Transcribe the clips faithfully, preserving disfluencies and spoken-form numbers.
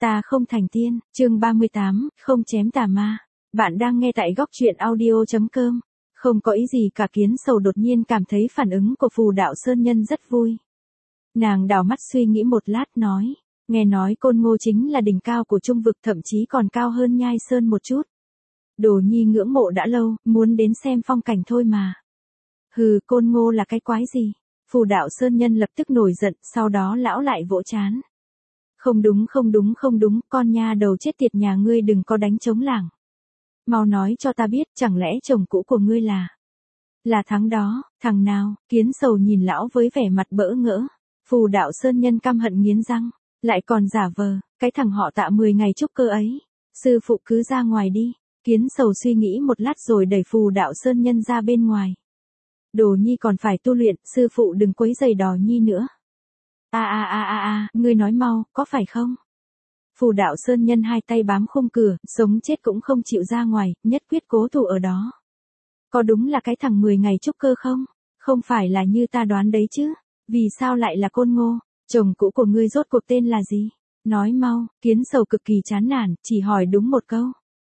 Ta không thành tiên, chương ba mươi tám, không chém tà ma. Bạn đang nghe tại góc truyện audio chấm com. Không có ý gì cả, Kiến Sầu đột nhiên cảm thấy phản ứng của Phù Đạo Sơn Nhân rất vui. Nàng đảo mắt suy nghĩ một lát nói, nghe nói Côn Ngô chính là đỉnh cao của Trung vực, thậm chí còn cao hơn Nhai Sơn một chút. Đồ Nhi ngưỡng mộ đã lâu, muốn đến xem phong cảnh thôi mà. Hừ, Côn Ngô là cái quái gì? Phù Đạo Sơn Nhân lập tức nổi giận, sau đó lão lại vỗ trán. Không đúng không đúng không đúng, con nha đầu chết tiệt nhà ngươi đừng có đánh trống lảng. Mau nói cho ta biết, chẳng lẽ chồng cũ của ngươi là... Là thằng đó, thằng nào? Kiến Sầu nhìn lão với vẻ mặt bỡ ngỡ. Phù Đạo Sơn Nhân căm hận nghiến răng, lại còn giả vờ, cái thằng họ Tạ mười ngày trúc cơ ấy. Sư phụ cứ ra ngoài đi. Kiến Sầu suy nghĩ một lát rồi đẩy Phù Đạo Sơn Nhân ra bên ngoài. Đồ Nhi còn phải tu luyện, sư phụ đừng quấy rầy Đò Nhi nữa. A a a a a, ngươi nói mau, có phải không? Phù Đạo Sơn Nhân hai tay bám khung cửa, sống chết cũng không chịu ra ngoài, nhất quyết cố thủ ở đó. Có đúng là cái thằng mười ngày trúc cơ không? Không phải là như ta đoán đấy chứ? Vì sao lại là Côn Ngô? Chồng cũ của ngươi rốt cuộc tên là gì? Nói mau. Kiến Sầu cực kỳ chán nản, chỉ hỏi đúng một câu.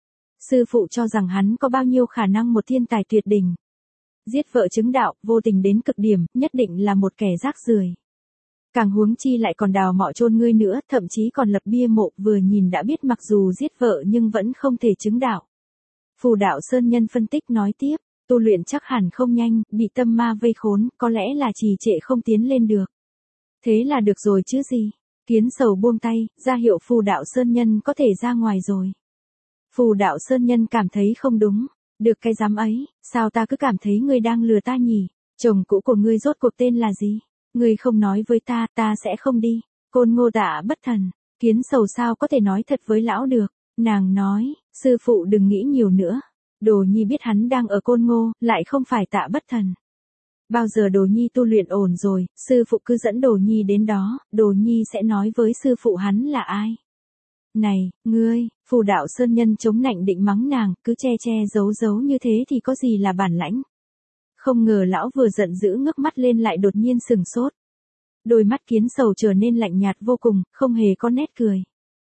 Sư phụ cho rằng hắn có bao nhiêu khả năng một thiên tài tuyệt đỉnh. Giết vợ chứng đạo, vô tình đến cực điểm, nhất định là một kẻ rác rưởi. Càng huống chi lại còn đào mọ chôn ngươi nữa, thậm chí còn lập bia mộ, vừa nhìn đã biết mặc dù giết vợ nhưng vẫn không thể chứng đạo. Phù Đạo Sơn Nhân phân tích nói tiếp, tu luyện chắc hẳn không nhanh, bị tâm ma vây khốn, có lẽ là trì trệ không tiến lên được. Thế là được rồi chứ gì? Kiến Sầu buông tay, ra hiệu Phù Đạo Sơn Nhân có thể ra ngoài rồi. Phù Đạo Sơn Nhân cảm thấy không đúng, được cái dám ấy, sao ta cứ cảm thấy ngươi đang lừa ta nhỉ? Chồng cũ của ngươi rốt cuộc tên là gì? Ngươi không nói với ta, ta sẽ không đi. Côn Ngô Tạ Bất Thần. Kiến Sầu sao có thể nói thật với lão được. Nàng nói, sư phụ đừng nghĩ nhiều nữa. Đồ Nhi biết hắn đang ở Côn Ngô, lại không phải Tạ Bất Thần. Bao giờ Đồ Nhi tu luyện ổn rồi, sư phụ cứ dẫn Đồ Nhi đến đó, Đồ Nhi sẽ nói với sư phụ hắn là ai. Này, ngươi, Phù Đạo Sơn Nhân chống nạnh định mắng nàng, cứ che che giấu giấu như thế thì có gì là bản lãnh. Không ngờ lão vừa giận dữ ngước mắt lên lại đột nhiên sừng sốt. Đôi mắt Kiến Sầu trở nên lạnh nhạt vô cùng, không hề có nét cười.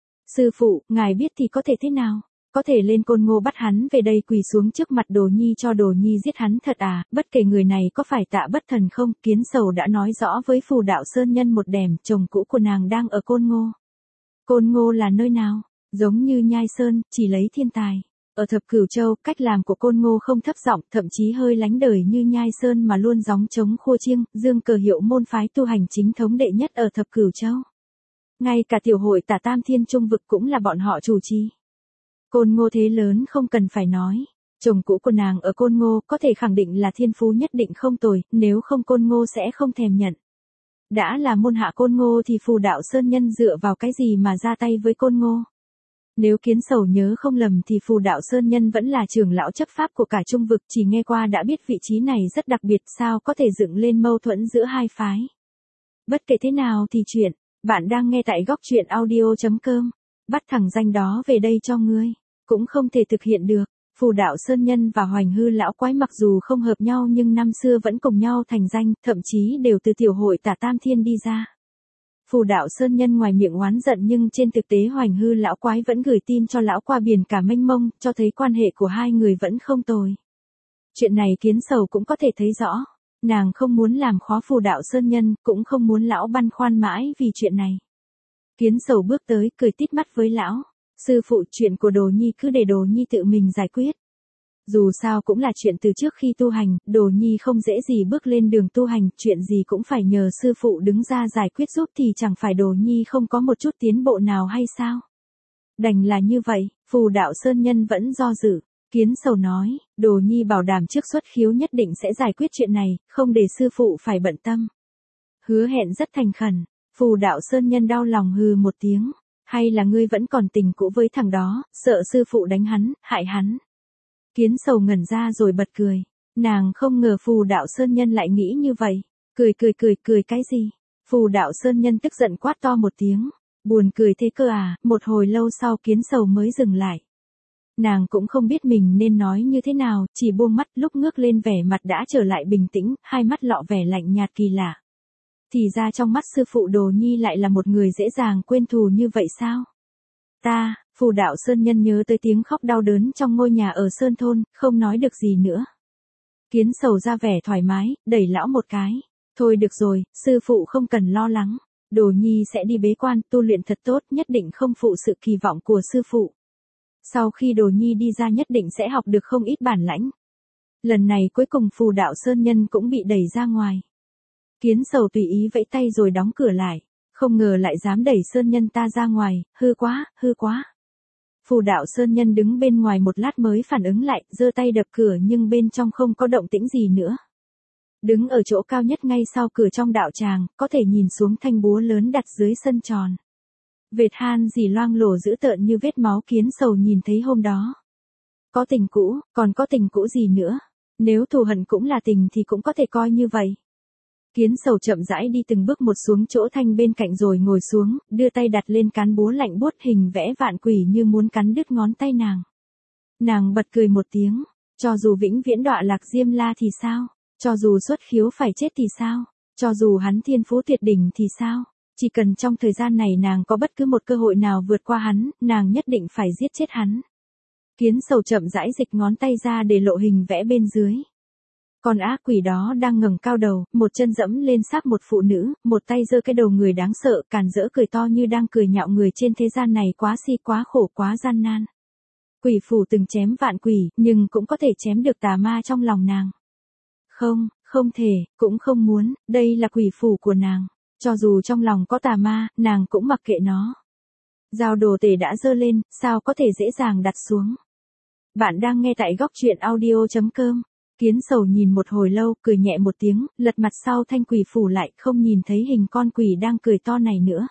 Sư phụ, ngài biết thì có thể thế nào? Có thể lên Côn Ngô bắt hắn về đây quỳ xuống trước mặt Đồ Nhi cho Đồ Nhi giết hắn thật à? Bất kể người này có phải Tạ Bất Thần không, Kiến Sầu đã nói rõ với Phù Đạo Sơn Nhân một đẻm, chồng cũ của nàng đang ở Côn Ngô. Côn Ngô là nơi nào? Giống như Nhai Sơn, chỉ lấy thiên tài. Ở Thập Cửu Châu, cách làm của Côn Ngô không thấp giọng, thậm chí hơi lánh đời như Nhai Sơn mà luôn gióng trống khua chiêng, dương cờ hiệu môn phái tu hành chính thống đệ nhất ở Thập Cửu Châu. Ngay cả tiểu hội Tả Tam Thiên Trung vực cũng là bọn họ chủ trì. Côn Ngô thế lớn không cần phải nói. Chồng cũ của nàng ở Côn Ngô có thể khẳng định là thiên phú nhất định không tồi, nếu không Côn Ngô sẽ không thèm nhận. Đã là môn hạ Côn Ngô thì Phù Đạo Sơn Nhân dựa vào cái gì mà ra tay với Côn Ngô? Nếu Kiến Sầu nhớ không lầm thì Phù Đạo Sơn Nhân vẫn là trưởng lão chấp pháp của cả Trung vực, chỉ nghe qua đã biết vị trí này rất đặc biệt, sao có thể dựng lên mâu thuẫn giữa hai phái. Bất kể thế nào thì chuyện, bạn đang nghe tại góc truyện audio chấm com. Bắt thằng danh đó về đây cho ngươi, cũng không thể thực hiện được. Phù Đạo Sơn Nhân và Hoành Hư lão quái mặc dù không hợp nhau nhưng năm xưa vẫn cùng nhau thành danh, thậm chí đều từ tiểu hội Tả Tam Thiên đi ra. Phù Đạo Sơn Nhân ngoài miệng oán giận nhưng trên thực tế Hoành Hư lão quái vẫn gửi tin cho lão qua biển cả mênh mông, cho thấy quan hệ của hai người vẫn không tồi. Chuyện này Kiến Sầu cũng có thể thấy rõ. Nàng không muốn làm khó Phù Đạo Sơn Nhân, cũng không muốn lão băn khoăn mãi vì chuyện này. Kiến Sầu bước tới, cười tít mắt với lão. Sư phụ, chuyện của Đồ Nhi cứ để Đồ Nhi tự mình giải quyết. Dù sao cũng là chuyện từ trước khi tu hành, Đồ Nhi không dễ gì bước lên đường tu hành, chuyện gì cũng phải nhờ sư phụ đứng ra giải quyết giúp thì chẳng phải Đồ Nhi không có một chút tiến bộ nào hay sao? Đành là như vậy, Phù Đạo Sơn Nhân vẫn do dự. Kiến Sầu nói, Đồ Nhi bảo đảm trước xuất khiếu nhất định sẽ giải quyết chuyện này, không để sư phụ phải bận tâm. Hứa hẹn rất thành khẩn. Phù Đạo Sơn Nhân đau lòng hừ một tiếng. Hay là ngươi vẫn còn tình cũ với thằng đó, sợ sư phụ đánh hắn, hại hắn. Kiến Sầu ngẩn ra rồi bật cười. Nàng không ngờ Phù Đạo Sơn Nhân lại nghĩ như vậy. Cười cười cười cười cái gì? Phù Đạo Sơn Nhân tức giận quát to một tiếng. Buồn cười thế cơ à? Một hồi lâu sau Kiến Sầu mới dừng lại. Nàng cũng không biết mình nên nói như thế nào, chỉ buông mắt, lúc ngước lên vẻ mặt đã trở lại bình tĩnh, hai mắt lọ vẻ lạnh nhạt kỳ lạ. Thì ra trong mắt sư phụ Đồ Nhi lại là một người dễ dàng quên thù như vậy sao? Ta, phù đạo sơn nhân nhớ tới tiếng khóc đau đớn trong ngôi nhà ở sơn thôn, không nói được gì nữa. Kiến sầu ra vẻ thoải mái, đẩy lão một cái. Thôi được rồi, sư phụ không cần lo lắng. Đồ nhi sẽ đi bế quan, tu luyện thật tốt, nhất định không phụ sự kỳ vọng của sư phụ. Sau khi đồ nhi đi ra nhất định sẽ học được không ít bản lãnh. Lần này cuối cùng phù đạo sơn nhân cũng bị đẩy ra ngoài. Kiến sầu tùy ý vẫy tay rồi đóng cửa lại. Không ngờ lại dám đẩy sơn nhân ta ra ngoài, hư quá, hư quá. Phù đạo sơn nhân đứng bên ngoài một lát mới phản ứng lại, giơ tay đập cửa nhưng bên trong không có động tĩnh gì nữa. Đứng ở chỗ cao nhất ngay sau cửa trong đạo tràng, có thể nhìn xuống thanh búa lớn đặt dưới sân tròn. Vệt han gì loang lổ dữ tợn như vết máu kiến sầu nhìn thấy hôm đó. Có tình cũ, còn có tình cũ gì nữa? Nếu thù hận cũng là tình thì cũng có thể coi như vậy. Kiến sầu chậm rãi đi từng bước một xuống chỗ thanh bên cạnh rồi ngồi xuống, đưa tay đặt lên cán búa lạnh buốt hình vẽ vạn quỷ như muốn cắn đứt ngón tay nàng. Nàng bật cười một tiếng, cho dù vĩnh viễn đọa lạc Diêm La thì sao? Cho dù xuất khiếu phải chết thì sao? Cho dù hắn thiên phú tuyệt đỉnh thì sao? Chỉ cần trong thời gian này nàng có bất cứ một cơ hội nào vượt qua hắn, nàng nhất định phải giết chết hắn. Kiến sầu chậm rãi dịch ngón tay ra để lộ hình vẽ bên dưới. Con ác quỷ đó đang ngẩng cao đầu, một chân dẫm lên xác một phụ nữ, một tay giơ cái đầu người đáng sợ, càn rỡ cười to như đang cười nhạo người trên thế gian này quá si quá khổ quá gian nan. Quỷ phủ từng chém vạn quỷ, nhưng cũng có thể chém được tà ma trong lòng nàng. Không, không thể, cũng không muốn, đây là quỷ phủ của nàng. Cho dù trong lòng có tà ma, nàng cũng mặc kệ nó. Dao đồ tể đã giơ lên, sao có thể dễ dàng đặt xuống. Bạn đang nghe tại góc truyện audio chấm com. Kiến sầu nhìn một hồi lâu, cười nhẹ một tiếng, lật mặt sau thanh quỷ phủ lại, không nhìn thấy hình con quỷ đang cười to này nữa.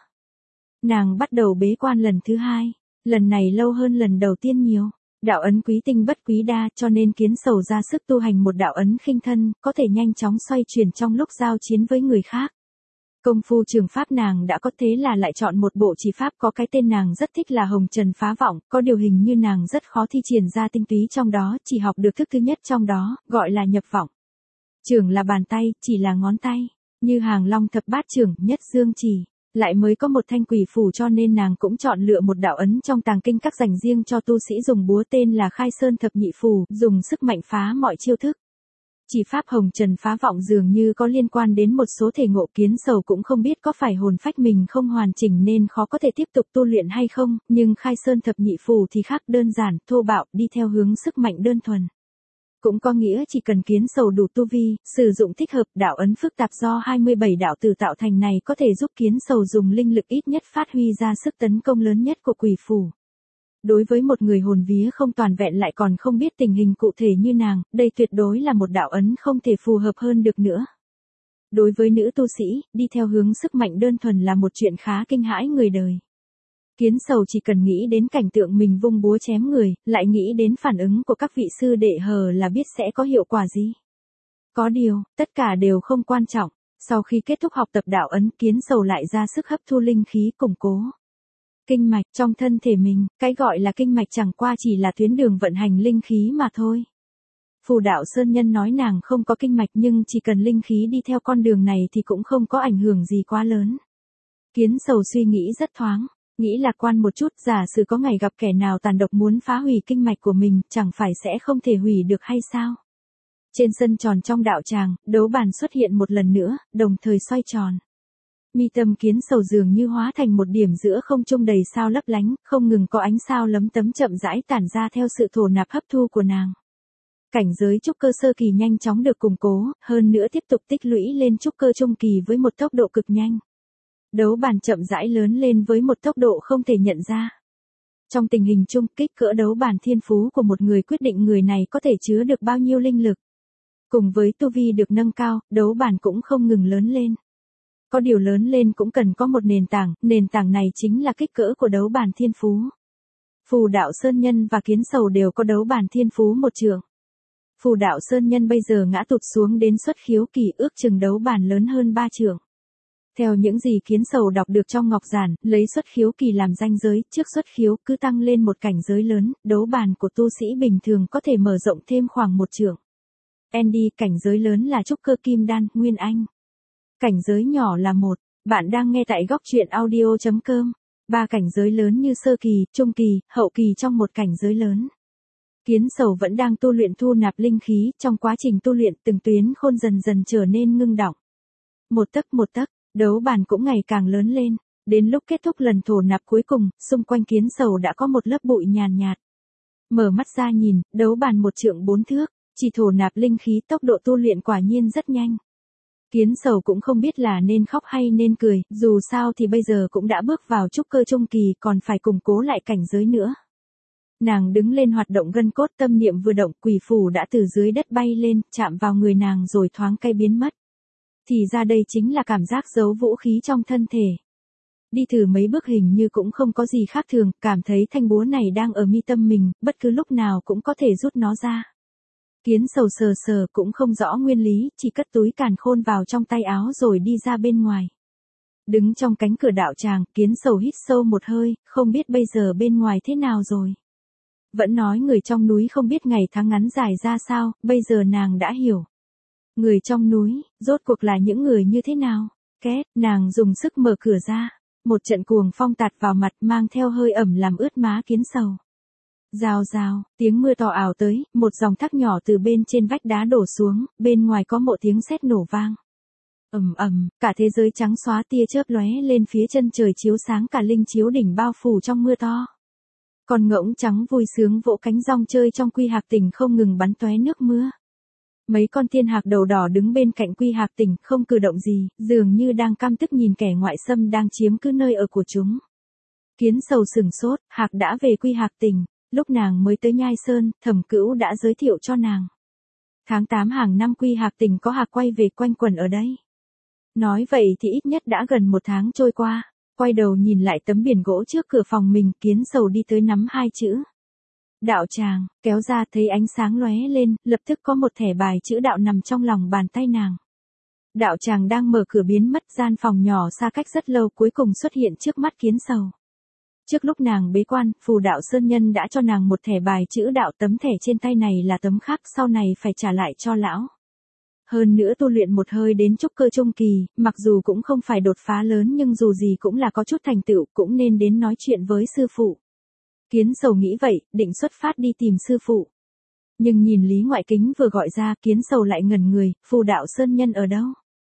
Nàng bắt đầu bế quan lần thứ hai, lần này lâu hơn lần đầu tiên nhiều. Đạo ấn quý tinh bất quý đa, cho nên kiến sầu ra sức tu hành một đạo ấn khinh thân, có thể nhanh chóng xoay chuyển trong lúc giao chiến với người khác. Công phu trường pháp nàng đã có, thế là lại chọn một bộ chỉ pháp có cái tên nàng rất thích là Hồng Trần Phá Vọng, có điều hình như nàng rất khó thi triển ra tinh túy trong đó, chỉ học được thức thứ nhất trong đó, gọi là nhập vọng. Trường là bàn tay, chỉ là ngón tay, như hàng long thập bát trường, nhất dương chỉ, lại mới có một thanh quỷ phủ cho nên nàng cũng chọn lựa một đạo ấn trong tàng kinh các dành riêng cho tu sĩ dùng búa tên là Khai Sơn Thập Nhị Phù, dùng sức mạnh phá mọi chiêu thức. Chỉ pháp Hồng Trần Phá Vọng dường như có liên quan đến một số thể ngộ, kiến sầu cũng không biết có phải hồn phách mình không hoàn chỉnh nên khó có thể tiếp tục tu luyện hay không, nhưng Khai Sơn Thập Nhị Phù thì khác, đơn giản, thô bạo, đi theo hướng sức mạnh đơn thuần. Cũng có nghĩa chỉ cần kiến sầu đủ tu vi, sử dụng thích hợp, đạo ấn phức tạp do hai mươi bảy đạo từ tạo thành này có thể giúp kiến sầu dùng linh lực ít nhất phát huy ra sức tấn công lớn nhất của quỷ phủ. Đối với một người hồn vía không toàn vẹn lại còn không biết tình hình cụ thể như nàng, đây tuyệt đối là một đạo ấn không thể phù hợp hơn được nữa. Đối với nữ tu sĩ, đi theo hướng sức mạnh đơn thuần là một chuyện khá kinh hãi người đời. Kiến sầu chỉ cần nghĩ đến cảnh tượng mình vung búa chém người, lại nghĩ đến phản ứng của các vị sư đệ hờ là biết sẽ có hiệu quả gì. Có điều, tất cả đều không quan trọng, sau khi kết thúc học tập đạo ấn, kiến sầu lại ra sức hấp thu linh khí củng cố kinh mạch trong thân thể mình, cái gọi là kinh mạch chẳng qua chỉ là tuyến đường vận hành linh khí mà thôi. Phù đạo sơn nhân nói nàng không có kinh mạch nhưng chỉ cần linh khí đi theo con đường này thì cũng không có ảnh hưởng gì quá lớn. Kiến sầu suy nghĩ rất thoáng, nghĩ lạc quan một chút, giả sử có ngày gặp kẻ nào tàn độc muốn phá hủy kinh mạch của mình, chẳng phải sẽ không thể hủy được hay sao? Trên sân tròn trong đạo tràng, đấu bàn xuất hiện một lần nữa, đồng thời xoay tròn. Mi tâm kiến sầu dường như hóa thành một điểm giữa không trung đầy sao lấp lánh, không ngừng có ánh sao lấm tấm chậm rãi tản ra theo sự thổ nạp hấp thu của nàng. Cảnh giới trúc cơ sơ kỳ nhanh chóng được củng cố, hơn nữa tiếp tục tích lũy lên trúc cơ trung kỳ với một tốc độ cực nhanh. Đấu bàn chậm rãi lớn lên với một tốc độ không thể nhận ra. Trong tình hình chung, kích cỡ đấu bàn thiên phú của một người quyết định người này có thể chứa được bao nhiêu linh lực. Cùng với tu vi được nâng cao, đấu bàn cũng không ngừng lớn lên. Có điều lớn lên cũng cần có một nền tảng, nền tảng này chính là kích cỡ của đấu bàn thiên phú. Phù đạo sơn nhân và kiến sầu đều có đấu bàn thiên phú một trượng. Phù đạo sơn nhân bây giờ ngã tụt xuống đến xuất khiếu kỳ, ước chừng đấu bàn lớn hơn ba trượng. Theo những gì kiến sầu đọc được trong ngọc giản, lấy xuất khiếu kỳ làm ranh giới, trước xuất khiếu cứ tăng lên một cảnh giới lớn, đấu bàn của tu sĩ bình thường có thể mở rộng thêm khoảng một trượng. Andy, cảnh giới lớn là trúc cơ kim đan, nguyên anh. Cảnh giới nhỏ là một. Bạn đang nghe tại góc truyện audio chấm com. Ba cảnh giới lớn như sơ kỳ, trung kỳ, hậu kỳ trong một cảnh giới lớn. Kiến Sầu vẫn đang tu luyện thu nạp linh khí, trong quá trình tu luyện từng tuyến khôn dần dần trở nên ngưng đọng. Một tấc một tấc, đấu bàn cũng ngày càng lớn lên, đến lúc kết thúc lần thổ nạp cuối cùng, xung quanh Kiến Sầu đã có một lớp bụi nhàn nhạt. Mở mắt ra nhìn, đấu bàn một trượng bốn thước, chỉ thổ nạp linh khí, tốc độ tu luyện quả nhiên rất nhanh. Kiến Sầu cũng không biết là nên khóc hay nên cười, dù sao thì bây giờ cũng đã bước vào trúc cơ trung kỳ, còn phải củng cố lại cảnh giới nữa. Nàng đứng lên hoạt động gân cốt, tâm niệm vừa động, quỷ phù đã từ dưới đất bay lên, chạm vào người nàng rồi thoáng cái biến mất. Thì ra đây chính là cảm giác giấu vũ khí trong thân thể. Đi thử mấy bước hình như cũng không có gì khác thường, cảm thấy thanh búa này đang ở mi tâm mình, bất cứ lúc nào cũng có thể rút nó ra. Kiến Sầu sờ sờ cũng không rõ nguyên lý, chỉ cất túi càn khôn vào trong tay áo rồi đi ra bên ngoài. Đứng trong cánh cửa đạo tràng, Kiến Sầu hít sâu một hơi, không biết bây giờ bên ngoài thế nào rồi. Vẫn nói người trong núi không biết ngày tháng ngắn dài ra sao, bây giờ nàng đã hiểu. Người trong núi, rốt cuộc là những người như thế nào? Két, nàng dùng sức mở cửa ra. Một trận cuồng phong tạt vào mặt mang theo hơi ẩm làm ướt má Kiến Sầu. Rào rào, tiếng mưa to ảo tới, một dòng thác nhỏ từ bên trên vách đá đổ xuống, bên ngoài có một tiếng sét nổ vang. Ầm ầm, cả thế giới trắng xóa, tia chớp lóe lên phía chân trời chiếu sáng cả linh chiếu đỉnh bao phủ trong mưa to. Con ngỗng trắng vui sướng vỗ cánh rong chơi trong quy hạc tỉnh không ngừng bắn tóe nước mưa. Mấy con thiên hạc đầu đỏ đứng bên cạnh quy hạc tỉnh không cử động gì, dường như đang căm tức nhìn kẻ ngoại xâm đang chiếm cứ nơi ở của chúng. Kiến Sầu sừng sốt, hạc đã về quy hạc tỉnh, lúc nàng mới tới Nhai Sơn, Thẩm Cữu đã giới thiệu cho nàng. Tháng tám hàng năm quy hạc tỉnh có hạc quay về quanh quẩn ở đây. Nói vậy thì ít nhất đã gần một tháng trôi qua, quay đầu nhìn lại tấm biển gỗ trước cửa phòng mình, Kiến Sầu đi tới nắm hai chữ. Đạo tràng, kéo ra thấy ánh sáng lóe lên, lập tức có một thẻ bài chữ đạo nằm trong lòng bàn tay nàng. Đạo tràng đang mở cửa biến mất, gian phòng nhỏ xa cách rất lâu cuối cùng xuất hiện trước mắt Kiến Sầu. Trước lúc nàng bế quan, Phù Đạo Sơn Nhân đã cho nàng một thẻ bài chữ đạo, tấm thẻ trên tay này là tấm khác sau này phải trả lại cho lão. Hơn nữa tu luyện một hơi đến trúc cơ trung kỳ, mặc dù cũng không phải đột phá lớn nhưng dù gì cũng là có chút thành tựu, cũng nên đến nói chuyện với sư phụ. Kiến Sầu nghĩ vậy, định xuất phát đi tìm sư phụ. Nhưng nhìn Lý Ngoại Kính vừa gọi ra, Kiến Sầu lại ngẩn người, Phù Đạo Sơn Nhân ở đâu?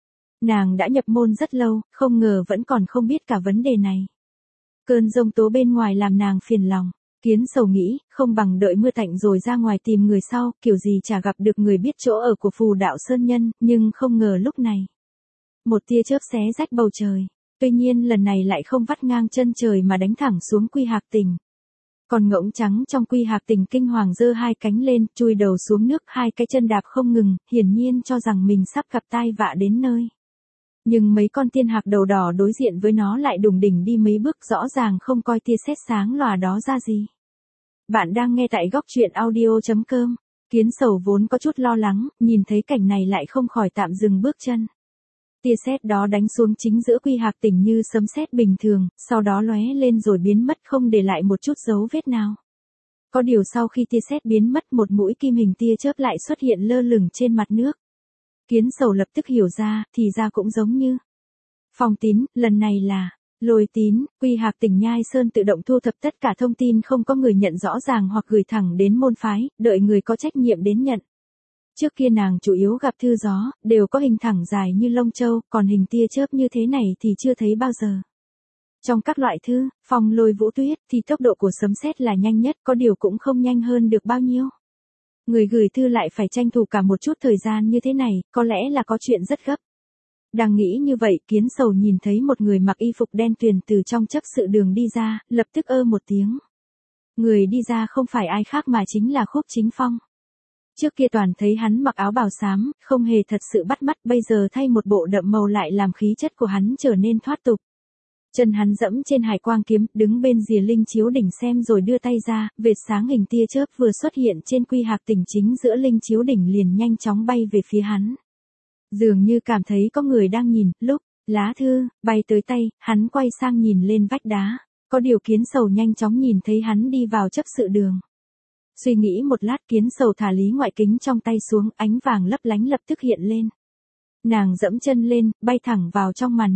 Nàng đã nhập môn rất lâu, không ngờ vẫn còn không biết cả vấn đề này. Cơn giông tố bên ngoài làm nàng phiền lòng. Kiến Sầu nghĩ, không bằng đợi mưa tạnh rồi ra ngoài tìm người sau, kiểu gì chả gặp được người biết chỗ ở của Phù Đạo Sơn Nhân, nhưng không ngờ lúc này. Một tia chớp xé rách bầu trời, tuy nhiên lần này lại không vắt ngang chân trời mà đánh thẳng xuống quy hạc tỉnh. Còn ngỗng trắng trong quy hạc tỉnh kinh hoàng giơ hai cánh lên, chui đầu xuống nước, hai cái chân đạp không ngừng, hiển nhiên cho rằng mình sắp gặp tai vạ đến nơi. Nhưng mấy con tiên hạc đầu đỏ đối diện với nó lại đùng đỉnh đi mấy bước, rõ ràng không coi tia sét sáng lòa đó ra gì. Bạn đang nghe tại góc truyện audio chấm com. Kiến Sầu vốn có chút lo lắng, nhìn thấy cảnh này lại không khỏi tạm dừng bước chân. Tia sét đó đánh xuống chính giữa quy hạc tỉnh như sấm sét bình thường, sau đó lóe lên rồi biến mất không để lại một chút dấu vết nào. Có điều sau khi tia sét biến mất, một mũi kim hình tia chớp lại xuất hiện lơ lửng trên mặt nước. Kiến Sầu lập tức hiểu ra, thì ra cũng giống như Phong Tín, lần này là Lôi Tín. Quy hạc tỉnh Nhai Sơn tự động thu thập tất cả thông tin không có người nhận rõ ràng hoặc gửi thẳng đến môn phái, đợi người có trách nhiệm đến nhận. Trước kia nàng chủ yếu gặp thư gió, đều có hình thẳng dài như lông châu, còn hình tia chớp như thế này thì chưa thấy bao giờ. Trong các loại thư, phong lôi vũ tuyết, thì tốc độ của sấm sét là nhanh nhất, có điều cũng không nhanh hơn được bao nhiêu. Người gửi thư lại phải tranh thủ cả một chút thời gian như thế này, có lẽ là có chuyện rất gấp. Đang nghĩ như vậy, Kiến Sầu nhìn thấy một người mặc y phục đen tuyền từ trong chấp sự đường đi ra, lập tức ơ một tiếng. Người đi ra không phải ai khác mà chính là Khúc Chính Phong. Trước kia toàn thấy hắn mặc áo bào xám, không hề thật sự bắt mắt, bây giờ thay một bộ đậm màu lại làm khí chất của hắn trở nên thoát tục. Chân hắn dẫm trên hải quang kiếm, đứng bên rìa linh chiếu đỉnh xem rồi đưa tay ra, vệt sáng hình tia chớp vừa xuất hiện trên quy hạc tỉnh chính giữa linh chiếu đỉnh liền nhanh chóng bay về phía hắn. Dường như cảm thấy có người đang nhìn, lúc lá thư bay tới tay, hắn quay sang nhìn lên vách đá. Có điều Kiến Sầu nhanh chóng nhìn thấy hắn đi vào chấp sự đường. Suy nghĩ một lát, Kiến Sầu thả Lý Ngoại Kính trong tay xuống, ánh vàng lấp lánh lập tức hiện lên. Nàng dẫm chân lên, bay thẳng vào trong màn mưa.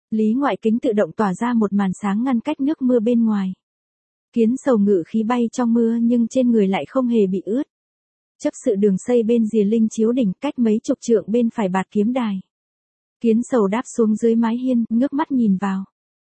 Lý ngoại kính tự động tỏa ra một màn sáng ngăn cách nước mưa bên ngoài. Kiến sầu ngự khí bay trong mưa nhưng trên người lại không hề bị ướt. Chấp sự đường xây bên rìa linh chiếu đỉnh, cách mấy chục trượng bên phải bạt kiếm đài. Kiến sầu đáp xuống dưới mái hiên, ngước mắt nhìn vào.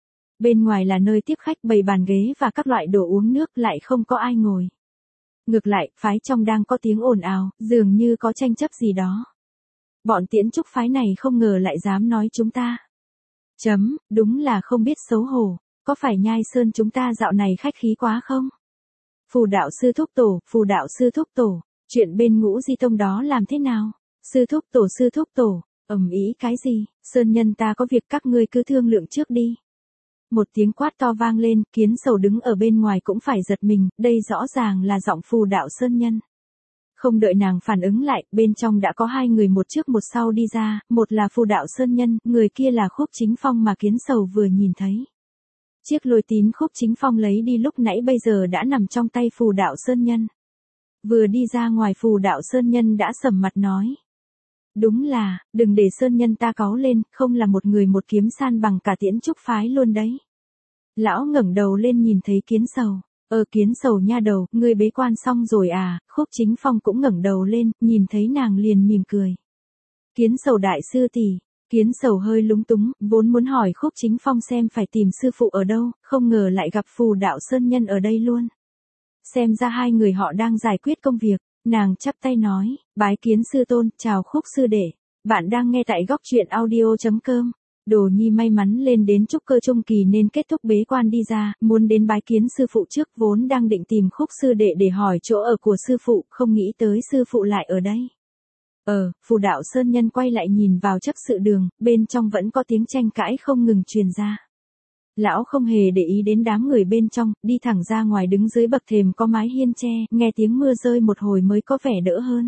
Bên ngoài là nơi tiếp khách, bày bàn ghế và các loại đồ uống nước, lại không có ai ngồi. Ngược lại, phái trong đang có tiếng ồn ào, dường như có tranh chấp gì đó. Bọn tiễn trúc phái này không ngờ lại dám nói chúng ta. Chấm, đúng là không biết xấu hổ, có phải Nhai Sơn chúng ta dạo này khách khí quá không? Phù đạo sư thúc tổ, phù đạo sư thúc tổ, chuyện bên Ngũ Di Tông đó làm thế nào? Sư thúc tổ sư thúc tổ, ầm ĩ cái gì? Sơn nhân ta có việc các ngươi cứ thương lượng trước đi. Một tiếng quát to vang lên, Kiến sầu đứng ở bên ngoài cũng phải giật mình, đây rõ ràng là giọng phù đạo sơn nhân. Không đợi nàng phản ứng lại, bên trong đã có hai người một trước một sau đi ra, một là phù đạo sơn nhân, người kia là Khúc Chính Phong mà Kiến sầu vừa nhìn thấy. Chiếc lôi tín Khúc Chính Phong lấy đi lúc nãy bây giờ đã nằm trong tay phù đạo sơn nhân. Vừa đi ra ngoài phù đạo sơn nhân đã sầm mặt nói. Đúng là, đừng để sơn nhân ta cáu lên, không là một người một kiếm san bằng cả tiễn trúc phái luôn đấy. Lão ngẩng đầu lên nhìn thấy Kiến sầu. Ờ Kiến sầu nha đầu, ngươi bế quan xong rồi à? Khúc Chính Phong cũng ngẩng đầu lên, nhìn thấy nàng liền mỉm cười. Kiến sầu đại sư tỷ. Kiến sầu hơi lúng túng, vốn muốn hỏi Khúc Chính Phong xem phải tìm sư phụ ở đâu, không ngờ lại gặp phù đạo sơn nhân ở đây luôn. Xem ra hai người họ đang giải quyết công việc, nàng chắp tay nói, bái kiến sư tôn, chào Khúc sư đệ. Bạn đang nghe tại góc truyện audio chấm com. Đồ Nhi may mắn lên đến trúc cơ trung kỳ nên kết thúc bế quan đi ra, muốn đến bái kiến sư phụ trước, vốn đang định tìm Khúc sư đệ để hỏi chỗ ở của sư phụ, không nghĩ tới sư phụ lại ở đây. Ờ, phù đạo sơn nhân quay lại nhìn vào chấp sự đường, bên trong vẫn có tiếng tranh cãi không ngừng truyền ra. Lão không hề để ý đến đám người bên trong, đi thẳng ra ngoài đứng dưới bậc thềm có mái hiên tre, nghe tiếng mưa rơi một hồi mới có vẻ đỡ hơn.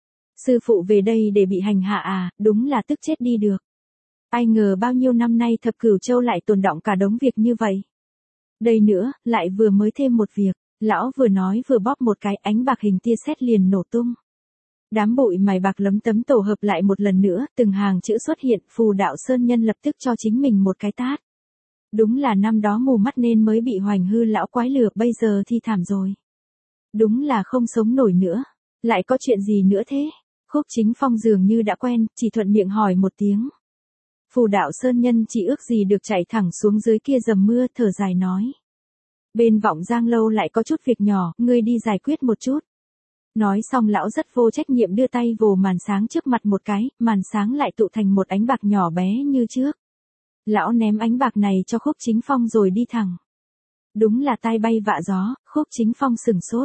Sư phụ về đây để bị hành hạ à, đúng là tức chết đi được. Ai ngờ bao nhiêu năm nay Thập Cửu Châu lại tồn đọng cả đống việc như vậy. Đây nữa, lại vừa mới thêm một việc, lão vừa nói vừa bóp một cái, ánh bạc hình tia sét liền nổ tung. Đám bụi mày bạc lấm tấm tổ hợp lại một lần nữa, từng hàng chữ xuất hiện, phù đạo sơn nhân lập tức cho chính mình một cái tát. Đúng là năm đó mù mắt nên mới bị hoành hư lão quái lừa, bây giờ thì thảm rồi. Đúng là không sống nổi nữa. Lại có chuyện gì nữa thế? Khúc Chính Phong dường như đã quen, chỉ thuận miệng hỏi một tiếng. Phù đạo sơn nhân chỉ ước gì được chạy thẳng xuống dưới kia dầm mưa, thở dài nói. Bên Vọng Giang lâu lại có chút việc nhỏ, ngươi đi giải quyết một chút. Nói xong lão rất vô trách nhiệm đưa tay vồ màn sáng trước mặt một cái, màn sáng lại tụ thành một ánh bạc nhỏ bé như trước. Lão ném ánh bạc này cho Khúc Chính Phong rồi đi thẳng. Đúng là tai bay vạ gió, Khúc Chính Phong sừng sốt.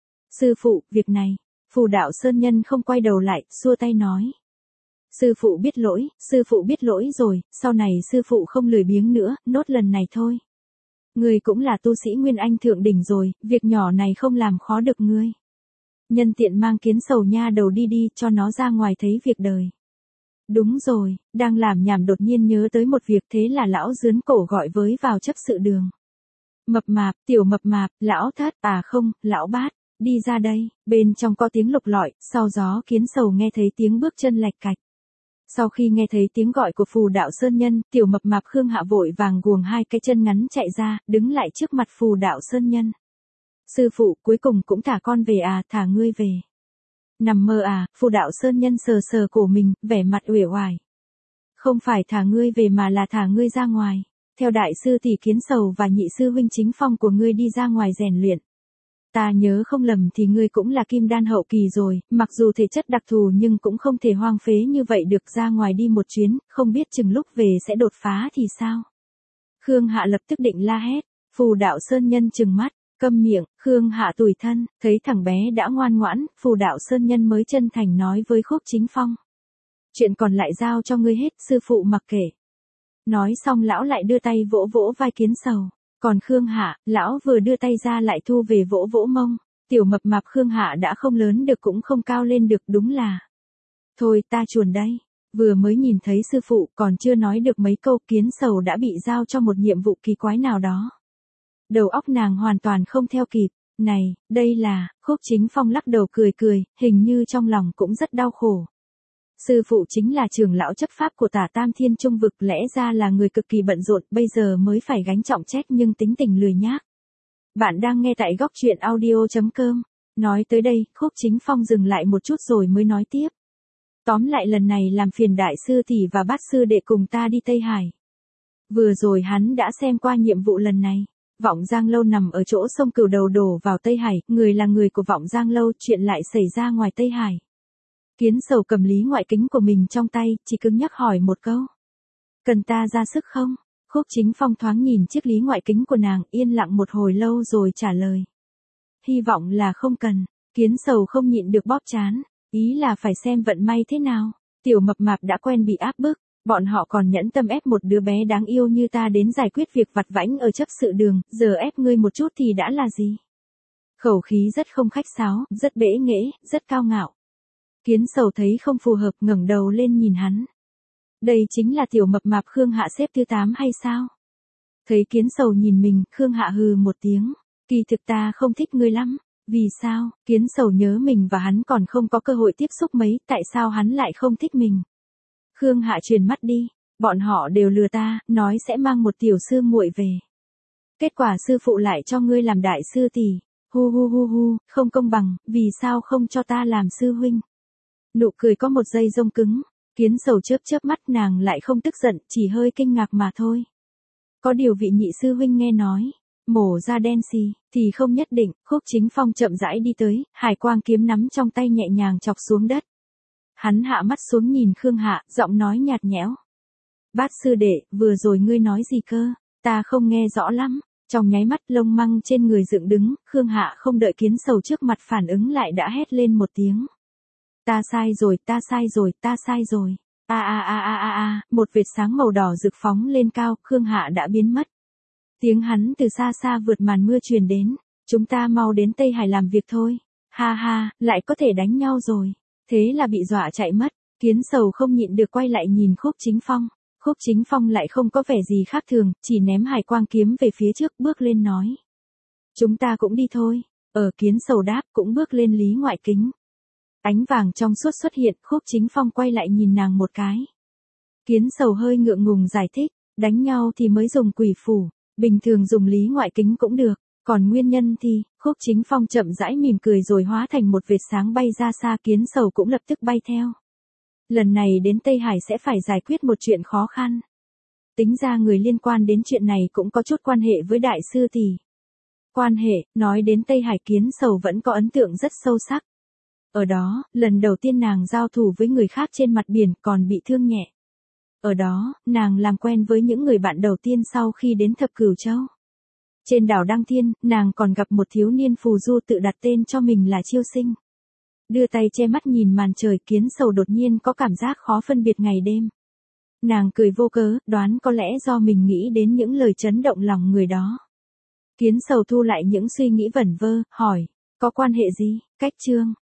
Sư phụ, việc này, phù đạo sơn nhân không quay đầu lại, xua tay nói. Sư phụ biết lỗi, sư phụ biết lỗi rồi, sau này sư phụ không lười biếng nữa, nốt lần này thôi. Ngươi cũng là tu sĩ Nguyên Anh thượng đỉnh rồi, việc nhỏ này không làm khó được ngươi. Nhân tiện mang Kiến sầu nha đầu đi đi, cho nó ra ngoài thấy việc đời. Đúng rồi, đang làm nhảm đột nhiên nhớ tới một việc, thế là lão dướn cổ gọi với vào chấp sự đường. Mập mạp, tiểu mập mạp, lão thất, à không, lão bát, đi ra đây, bên trong có tiếng lục lọi, sau gió Kiến sầu nghe thấy tiếng bước chân lạch cạch. Sau khi nghe thấy tiếng gọi của phù đạo sơn nhân, tiểu mập mạp Khương Hạ vội vàng guồng hai cái chân ngắn chạy ra, đứng lại trước mặt phù đạo sơn nhân. Sư phụ, cuối cùng cũng thả con về à, thả ngươi về. Nằm mơ à, phù đạo sơn nhân sờ sờ cổ mình, vẻ mặt uể oải. Không phải thả ngươi về mà là thả ngươi ra ngoài. Theo đại sư tỷ Kiến sầu và nhị sư huynh Chính Phong của ngươi đi ra ngoài rèn luyện. Ta nhớ không lầm thì ngươi cũng là kim đan hậu kỳ rồi, mặc dù thể chất đặc thù nhưng cũng không thể hoang phế như vậy được, ra ngoài đi một chuyến, không biết chừng lúc về sẽ đột phá thì sao. Khương Hạ lập tức định la hét, phù đạo sơn nhân trừng mắt, câm miệng. Khương Hạ tủi thân, thấy thằng bé đã ngoan ngoãn, phù đạo sơn nhân mới chân thành nói với Khúc Chính Phong. Chuyện còn lại giao cho ngươi hết, sư phụ mặc kệ. Nói xong lão lại đưa tay vỗ vỗ vai Kiến sầu. Còn Khương Hạ, lão vừa đưa tay ra lại thu về vỗ vỗ mông. Tiểu mập mạp Khương Hạ đã không lớn được cũng không cao lên được, đúng là. Thôi ta chuồn đây. Vừa mới nhìn thấy sư phụ còn chưa nói được mấy câu, Kiến sầu đã bị giao cho một nhiệm vụ kỳ quái nào đó. Đầu óc nàng hoàn toàn không theo kịp. Này, đây là, Khúc Chính Phong lắc đầu cười cười, hình như trong lòng cũng rất đau khổ. Sư phụ chính là trưởng lão chấp pháp của Tả Tam Thiên Trung vực, lẽ ra là người cực kỳ bận rộn, bây giờ mới phải gánh trọng trách nhưng tính tình lười nhác. Bạn đang nghe tại góc truyện audio.com. Nói tới đây, Khúc Chính Phong dừng lại một chút rồi mới nói tiếp. Tóm lại lần này làm phiền đại sư tỷ và bát sư đệ cùng ta đi Tây Hải. Vừa rồi hắn đã xem qua nhiệm vụ lần này. Vọng Giang Lâu nằm ở chỗ sông Cửu Đầu đổ vào Tây Hải, người là người của Vọng Giang Lâu, chuyện lại xảy ra ngoài Tây Hải. Kiến Sầu cầm lý ngoại kính của mình trong tay, chỉ cứng nhắc hỏi một câu. Cần ta ra sức không? Khúc Chính Phong thoáng nhìn chiếc lý ngoại kính của nàng, yên lặng một hồi lâu rồi trả lời. Hy vọng là không cần. Kiến Sầu không nhịn được bóp trán, ý là phải xem vận may thế nào. Tiểu mập mạp đã quen bị áp bức, bọn họ còn nhẫn tâm ép một đứa bé đáng yêu như ta đến giải quyết việc vặt vãnh ở chấp sự đường, giờ ép ngươi một chút thì đã là gì? Khẩu khí rất không khách sáo, rất bẽ nghễ, rất cao ngạo. Kiến Sầu thấy không phù hợp, ngẩng đầu lên nhìn hắn. Đây chính là tiểu mập mạp Khương Hạ xếp thứ tám hay sao? Thấy Kiến Sầu nhìn mình, Khương Hạ hừ một tiếng. Kỳ thực ta không thích ngươi lắm. Vì sao? Kiến Sầu nhớ mình và hắn còn không có cơ hội tiếp xúc mấy, tại sao hắn lại không thích mình? Khương Hạ truyền mắt đi. Bọn họ đều lừa ta, nói sẽ mang một tiểu sư muội về. Kết quả sư phụ lại cho ngươi làm đại sư tỷ. Hu hu hu hu, không công bằng, vì sao không cho ta làm sư huynh? Nụ cười có một giây rông cứng. Kiến Sầu chớp chớp mắt, nàng lại không tức giận, chỉ hơi kinh ngạc mà thôi. Có điều vị nhị sư huynh nghe nói, mổ ra đen xì, thì không nhất định. Khúc Chính Phong chậm rãi đi tới, hải quang kiếm nắm trong tay nhẹ nhàng chọc xuống đất. Hắn hạ mắt xuống nhìn Khương Hạ, giọng nói nhạt nhẽo. Bát sư đệ, vừa rồi ngươi nói gì cơ? Ta không nghe rõ lắm. Trong nháy mắt lông măng trên người dựng đứng, Khương Hạ không đợi Kiến Sầu trước mặt phản ứng lại đã hét lên một tiếng. Ta sai rồi, ta sai rồi, ta sai rồi. A a a a a a, một vệt sáng màu đỏ rực phóng lên cao, Khương Hạ đã biến mất. Tiếng hắn từ xa xa vượt màn mưa truyền đến. Chúng ta mau đến Tây Hải làm việc thôi. Ha ha, lại có thể đánh nhau rồi. Thế là bị dọa chạy mất. Kiến Sầu không nhịn được quay lại nhìn Khúc Chính Phong. Khúc Chính Phong lại không có vẻ gì khác thường, chỉ ném hải quang kiếm về phía trước, bước lên nói. Chúng ta cũng đi thôi. Ở Kiến Sầu đáp, cũng bước lên lý ngoại kính. Ánh vàng trong suốt xuất hiện, Khúc Chính Phong quay lại nhìn nàng một cái. Kiến Sầu hơi ngượng ngùng giải thích, đánh nhau thì mới dùng quỷ phủ, bình thường dùng lý ngoại kính cũng được, còn nguyên nhân thì, Khúc Chính Phong chậm rãi mỉm cười rồi hóa thành một vệt sáng bay ra xa, Kiến Sầu cũng lập tức bay theo. Lần này đến Tây Hải sẽ phải giải quyết một chuyện khó khăn. Tính ra người liên quan đến chuyện này cũng có chút quan hệ với đại sư tỷ. Quan hệ, nói đến Tây Hải Kiến Sầu vẫn có ấn tượng rất sâu sắc. Ở đó, lần đầu tiên nàng giao thủ với người khác trên mặt biển còn bị thương nhẹ. Ở đó, nàng làm quen với những người bạn đầu tiên sau khi đến Thập Cửu Châu. Trên đảo Đăng Thiên, nàng còn gặp một thiếu niên phù du tự đặt tên cho mình là Chiêu Sinh. Đưa tay che mắt nhìn màn trời, Kiến Sầu đột nhiên có cảm giác khó phân biệt ngày đêm. Nàng cười vô cớ, đoán có lẽ do mình nghĩ đến những lời chấn động lòng người đó. Kiến Sầu thu lại những suy nghĩ vẩn vơ, hỏi, có quan hệ gì? Cách Trương,